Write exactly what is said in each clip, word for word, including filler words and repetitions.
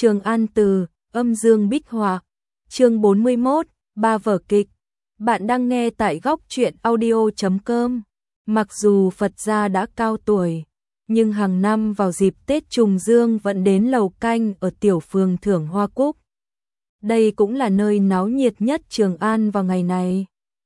Trường An từ, âm dương bích họa, chương bốn mươi mốt, ba vở kịch. Bạn đang nghe tại góc truyện audio chấm com. Mặc dù Phật gia đã cao tuổi, nhưng hàng năm vào dịp Tết Trùng Dương vẫn đến lầu canh ở tiểu phường Thưởng Hoa Cúc. Đây cũng là nơi náo nhiệt nhất Trường An vào ngày này.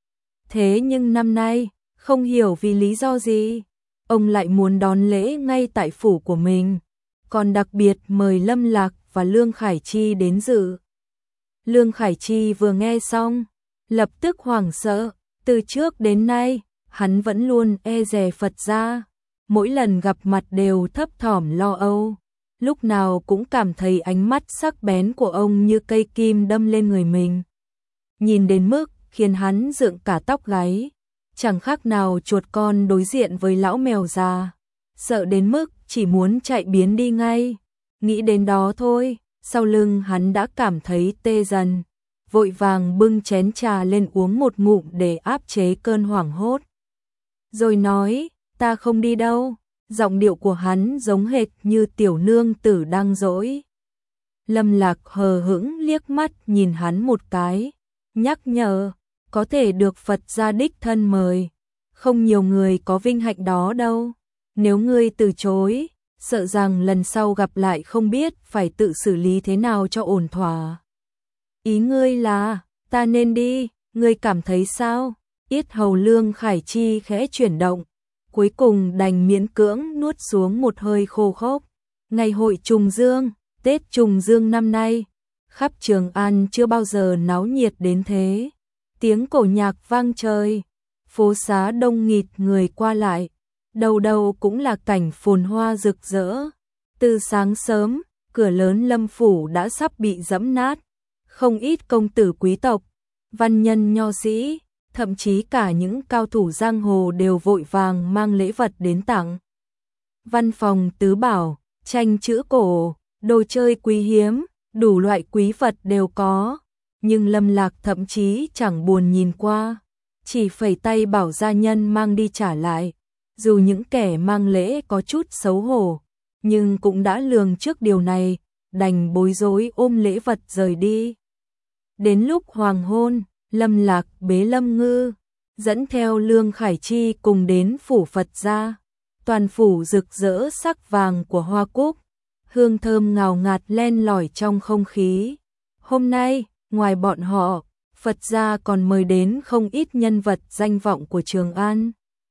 Thế nhưng năm nay, không hiểu vì lý do gì, ông lại muốn đón lễ ngay tại phủ của mình, còn đặc biệt mời Lâm Lạc và Lương Khải Chi đến dự. Lương Khải Chi vừa nghe xong, lập tức hoảng sợ, từ trước đến nay, hắn vẫn luôn e dè Phật gia, mỗi lần gặp mặt đều thấp thỏm lo âu, lúc nào cũng cảm thấy ánh mắt sắc bén của ông như cây kim đâm lên người mình. Nhìn đến mức khiến hắn dựng cả tóc gáy, chẳng khác nào chuột con đối diện với lão mèo già, sợ đến mức chỉ muốn chạy biến đi ngay. Nghĩ đến đó thôi, sau lưng hắn đã cảm thấy tê dần, vội vàng bưng chén trà lên uống một ngụm để áp chế cơn hoảng hốt. Rồi nói, ta không đi đâu, giọng điệu của hắn giống hệt như tiểu nương tử đang dỗi. Lâm Lạc hờ hững liếc mắt nhìn hắn một cái, nhắc nhở, có thể được Phật gia đích thân mời, không nhiều người có vinh hạnh đó đâu, nếu ngươi từ chối, sợ rằng lần sau gặp lại không biết phải tự xử lý thế nào cho ổn thỏa. Ý ngươi là, ta nên đi, ngươi cảm thấy sao? Yết hầu Lương Khải Chi khẽ chuyển động, cuối cùng đành miễn cưỡng nuốt xuống một hơi khô khốc. Ngày hội Trùng Dương, Tết Trùng Dương năm nay, khắp Trường An chưa bao giờ náo nhiệt đến thế. Tiếng cổ nhạc vang trời, phố xá đông nghịt người qua lại, đầu đầu cũng là cảnh phồn hoa rực rỡ. Từ sáng sớm, cửa lớn Lâm phủ đã sắp bị giẫm nát, không ít công tử quý tộc, văn nhân nho sĩ, thậm chí cả những cao thủ giang hồ đều vội vàng mang lễ vật đến tặng. Văn phòng tứ bảo, tranh chữ cổ, đồ chơi quý hiếm, đủ loại quý vật đều có, nhưng Lâm Lạc thậm chí chẳng buồn nhìn qua, chỉ phẩy tay bảo gia nhân mang đi trả lại. Dù những kẻ mang lễ có chút xấu hổ, nhưng cũng đã lường trước điều này, đành bối rối ôm lễ vật rời đi. Đến lúc hoàng hôn, Lâm Lạc bế Lâm Ngư, dẫn theo Lương Khải Chi cùng đến phủ Phật gia. Toàn phủ rực rỡ sắc vàng của hoa cúc, hương thơm ngào ngạt len lỏi trong không khí. Hôm nay, ngoài bọn họ, Phật gia còn mời đến không ít nhân vật danh vọng của Trường An.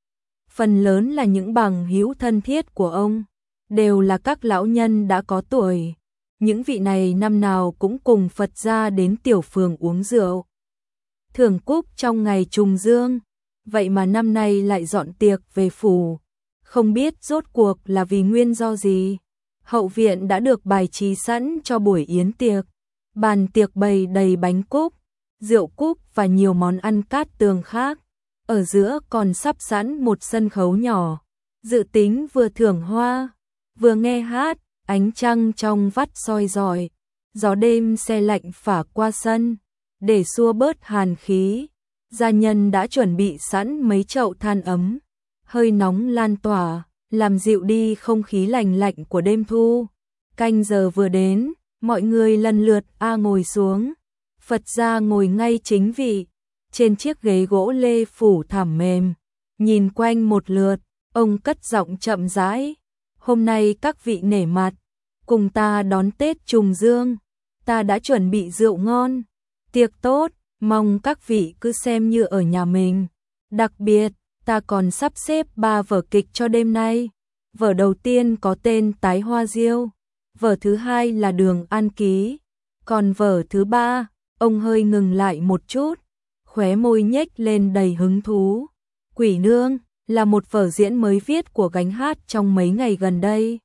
Phần lớn là những bằng hữu thân thiết của ông, đều là các lão nhân đã có tuổi. Những vị này năm nào cũng cùng Phật gia đến tiểu phường uống rượu, thưởng cúc trong ngày Trùng Dương, vậy mà năm nay lại dọn tiệc về phủ. Không biết rốt cuộc là vì nguyên do gì, hậu viện đã được bài trí sẵn cho buổi yến tiệc. Bàn tiệc bày đầy bánh cúc, rượu cúc và nhiều món ăn cát tường khác. Ở giữa còn sắp sẵn một sân khấu nhỏ, dự tính vừa thưởng hoa, vừa nghe hát, ánh trăng trong vắt soi rọi, gió đêm se lạnh phả qua sân, để xua bớt hàn khí. Gia nhân đã chuẩn bị sẵn mấy chậu than ấm, hơi nóng lan tỏa, làm dịu đi không khí lành lạnh của đêm thu. Canh giờ vừa đến, mọi người lần lượt a ngồi xuống, Phật gia ngồi ngay chính vị, trên chiếc ghế gỗ lê phủ thảm mềm, nhìn quanh một lượt, ông cất giọng chậm rãi, hôm nay các vị nể mặt, cùng ta đón Tết Trùng Dương, ta đã chuẩn bị rượu ngon, tiệc tốt, mong các vị cứ xem như ở nhà mình. Đặc biệt, ta còn sắp xếp ba vở kịch cho đêm nay, vở đầu tiên có tên Tái Hoa Diêu, vở thứ hai là Đường An Ký, còn vở thứ ba, ông hơi ngừng lại một chút, khóe môi nhếch lên đầy hứng thú. Quỷ Nương là một vở diễn mới viết của Gánh Hát trong mấy ngày gần đây.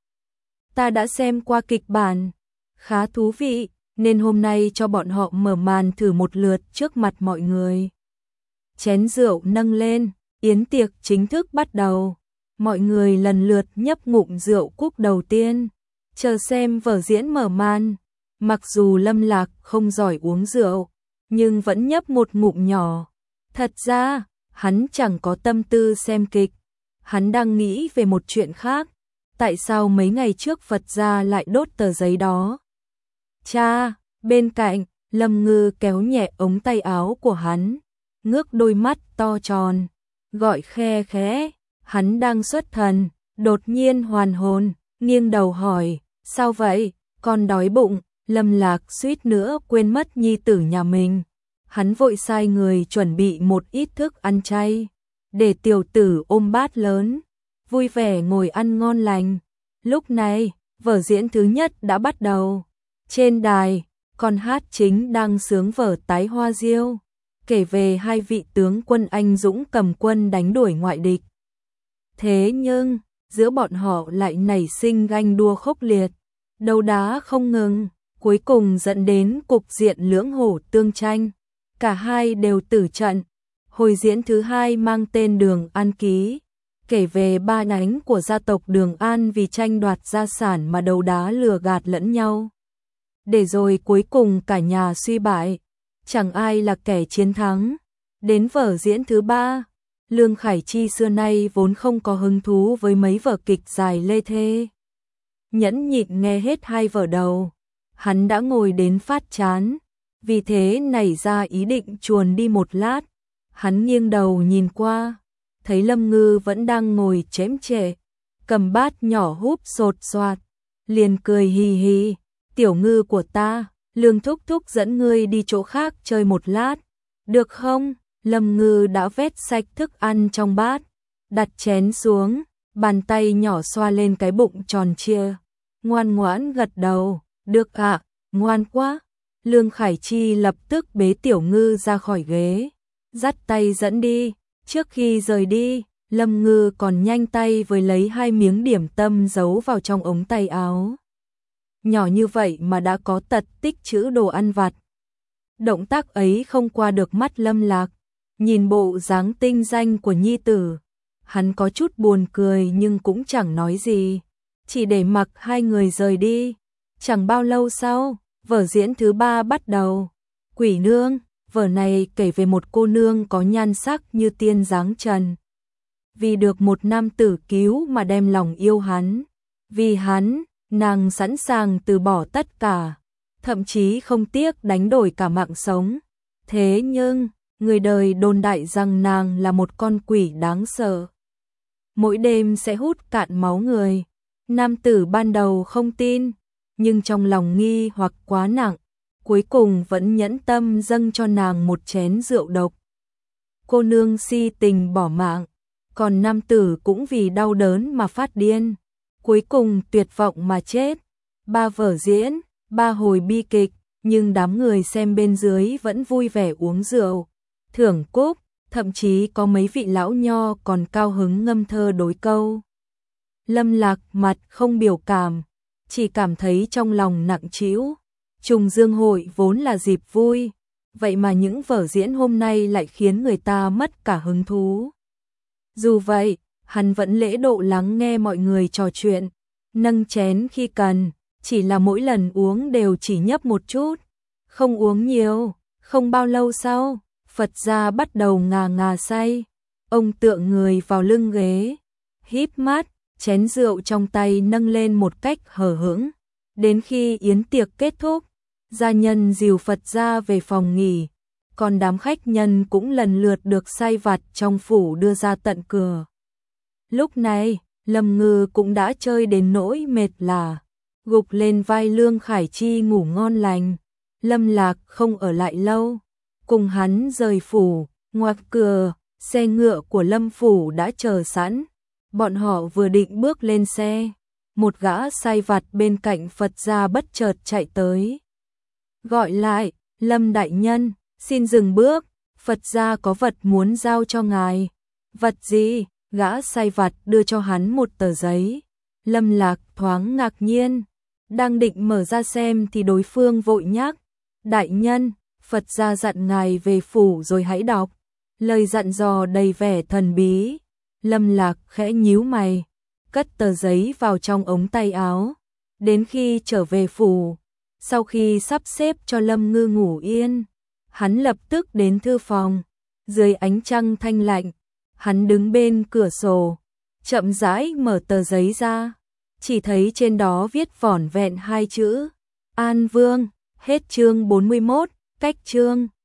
Ta đã xem qua kịch bản, khá thú vị, nên hôm nay cho bọn họ mở màn thử một lượt trước mặt mọi người. Chén rượu nâng lên, yến tiệc chính thức bắt đầu. Mọi người lần lượt nhấp ngụm rượu cúc đầu tiên, chờ xem vở diễn mở màn. Mặc dù Lâm Lạc không giỏi uống rượu, nhưng vẫn nhấp một ngụm nhỏ. Thật ra, hắn chẳng có tâm tư xem kịch, hắn đang nghĩ về một chuyện khác. Tại sao mấy ngày trước Phật gia lại đốt tờ giấy đó? Cha, bên cạnh, Lâm Ngư kéo nhẹ ống tay áo của hắn, ngước đôi mắt to tròn, gọi khe khẽ, hắn đang xuất thần, đột nhiên hoàn hồn, nghiêng đầu hỏi, sao vậy, con đói bụng. Lâm Lạc suýt nữa quên mất nhi tử nhà mình. Hắn vội sai người chuẩn bị một ít thức ăn chay, để tiểu tử ôm bát lớn, vui vẻ ngồi ăn ngon lành. Lúc này, vở diễn thứ nhất đã bắt đầu. Trên đài, con hát chính đang sướng vở Tái Hoa Diêu, kể về hai vị tướng quân anh dũng cầm quân đánh đuổi ngoại địch. Thế nhưng, giữa bọn họ lại nảy sinh ganh đua khốc liệt, đấu đá không ngừng, cuối cùng dẫn đến cục diện lưỡng hổ tương tranh. Cả hai đều tử trận. Hồi diễn thứ hai mang tên Đường An Ký, kể về ba nhánh của gia tộc Đường An vì tranh đoạt gia sản mà đấu đá lừa gạt lẫn nhau. Để rồi cuối cùng cả nhà suy bại, chẳng ai là kẻ chiến thắng. Đến vở diễn thứ ba, Lương Khải Chi xưa nay vốn không có hứng thú với mấy vở kịch dài lê thê. Nhẫn nhịn nghe hết hai vở đầu, hắn đã ngồi đến phát chán, vì thế nảy ra ý định chuồn đi một lát. Hắn nghiêng đầu nhìn qua, thấy Lâm Ngư vẫn đang ngồi chễm chệ, cầm bát nhỏ húp sột soạt, liền cười hì hì, tiểu Ngư của ta, Lương thúc thúc dẫn ngươi đi chỗ khác chơi một lát, được không? Lâm Ngư đã vét sạch thức ăn trong bát, đặt chén xuống, bàn tay nhỏ xoa lên cái bụng tròn trịa, ngoan ngoãn gật đầu, được ạ, à, ngoan quá. Lương Khải Chi lập tức bế tiểu Ngư ra khỏi ghế, dắt tay dẫn đi. Trước khi rời đi, Lâm Ngư còn nhanh tay với lấy hai miếng điểm tâm giấu vào trong ống tay áo. Nhỏ như vậy mà đã có tật tích trữ đồ ăn vặt. Động tác ấy không qua được mắt Lâm Lạc, nhìn bộ dáng tinh danh của nhi tử, hắn có chút buồn cười nhưng cũng chẳng nói gì, chỉ để mặc hai người rời đi. Chẳng bao lâu sau, vở diễn thứ ba bắt đầu. Quỷ Nương, vở này kể về một cô nương có nhan sắc như tiên dáng trần. Vì được một nam tử cứu mà đem lòng yêu hắn. Vì hắn, nàng sẵn sàng từ bỏ tất cả, thậm chí không tiếc đánh đổi cả mạng sống. Thế nhưng, người đời đồn đại rằng nàng là một con quỷ đáng sợ, mỗi đêm sẽ hút cạn máu người. Nam tử ban đầu không tin, nhưng trong lòng nghi hoặc quá nặng, cuối cùng vẫn nhẫn tâm dâng cho nàng một chén rượu độc. Cô nương si tình bỏ mạng, còn nam tử cũng vì đau đớn mà phát điên, cuối cùng tuyệt vọng mà chết. Ba vở diễn, ba hồi bi kịch, nhưng đám người xem bên dưới vẫn vui vẻ uống rượu, thưởng cúc, thậm chí có mấy vị lão nho còn cao hứng ngâm thơ đối câu. Lâm Lạc mặt không biểu cảm, chỉ cảm thấy trong lòng nặng trĩu. Trùng Dương hội vốn là dịp vui, vậy mà những vở diễn hôm nay lại khiến người ta mất cả hứng thú. Dù vậy, hắn vẫn lễ độ lắng nghe mọi người trò chuyện, nâng chén khi cần, chỉ là mỗi lần uống đều chỉ nhấp một chút, không uống nhiều. Không bao lâu sau, Phật gia bắt đầu ngà ngà say, ông tựa người vào lưng ghế, híp mắt, chén rượu trong tay nâng lên một cách hờ hững. Đến khi yến tiệc kết thúc, gia nhân dìu Phật gia về phòng nghỉ, còn đám khách nhân cũng lần lượt được sai vặt trong phủ đưa ra tận cửa. Lúc này, Lâm Ngư cũng đã chơi đến nỗi mệt lả, gục lên vai Lương Khải Chi ngủ ngon lành. Lâm Lạc không ở lại lâu, cùng hắn rời phủ. Ngoài cửa, xe ngựa của Lâm phủ đã chờ sẵn. Bọn họ vừa định bước lên xe, một gã sai vặt bên cạnh Phật gia bất chợt chạy tới, gọi lại, Lâm đại nhân, xin dừng bước, Phật gia có vật muốn giao cho ngài. Vật gì? Gã sai vặt đưa cho hắn một tờ giấy. Lâm Lạc thoáng ngạc nhiên, đang định mở ra xem thì đối phương vội nhắc, đại nhân, Phật gia dặn ngài về phủ rồi hãy đọc. Lời dặn dò đầy vẻ thần bí. Lâm Lạc khẽ nhíu mày, cất tờ giấy vào trong ống tay áo. Đến khi trở về phủ, sau khi sắp xếp cho Lâm Ngư ngủ yên, hắn lập tức đến thư phòng. Dưới ánh trăng thanh lạnh, hắn đứng bên cửa sổ, chậm rãi mở tờ giấy ra, chỉ thấy trên đó viết vỏn vẹn hai chữ: An Vương. Hết chương bốn mươi mốt, cách chương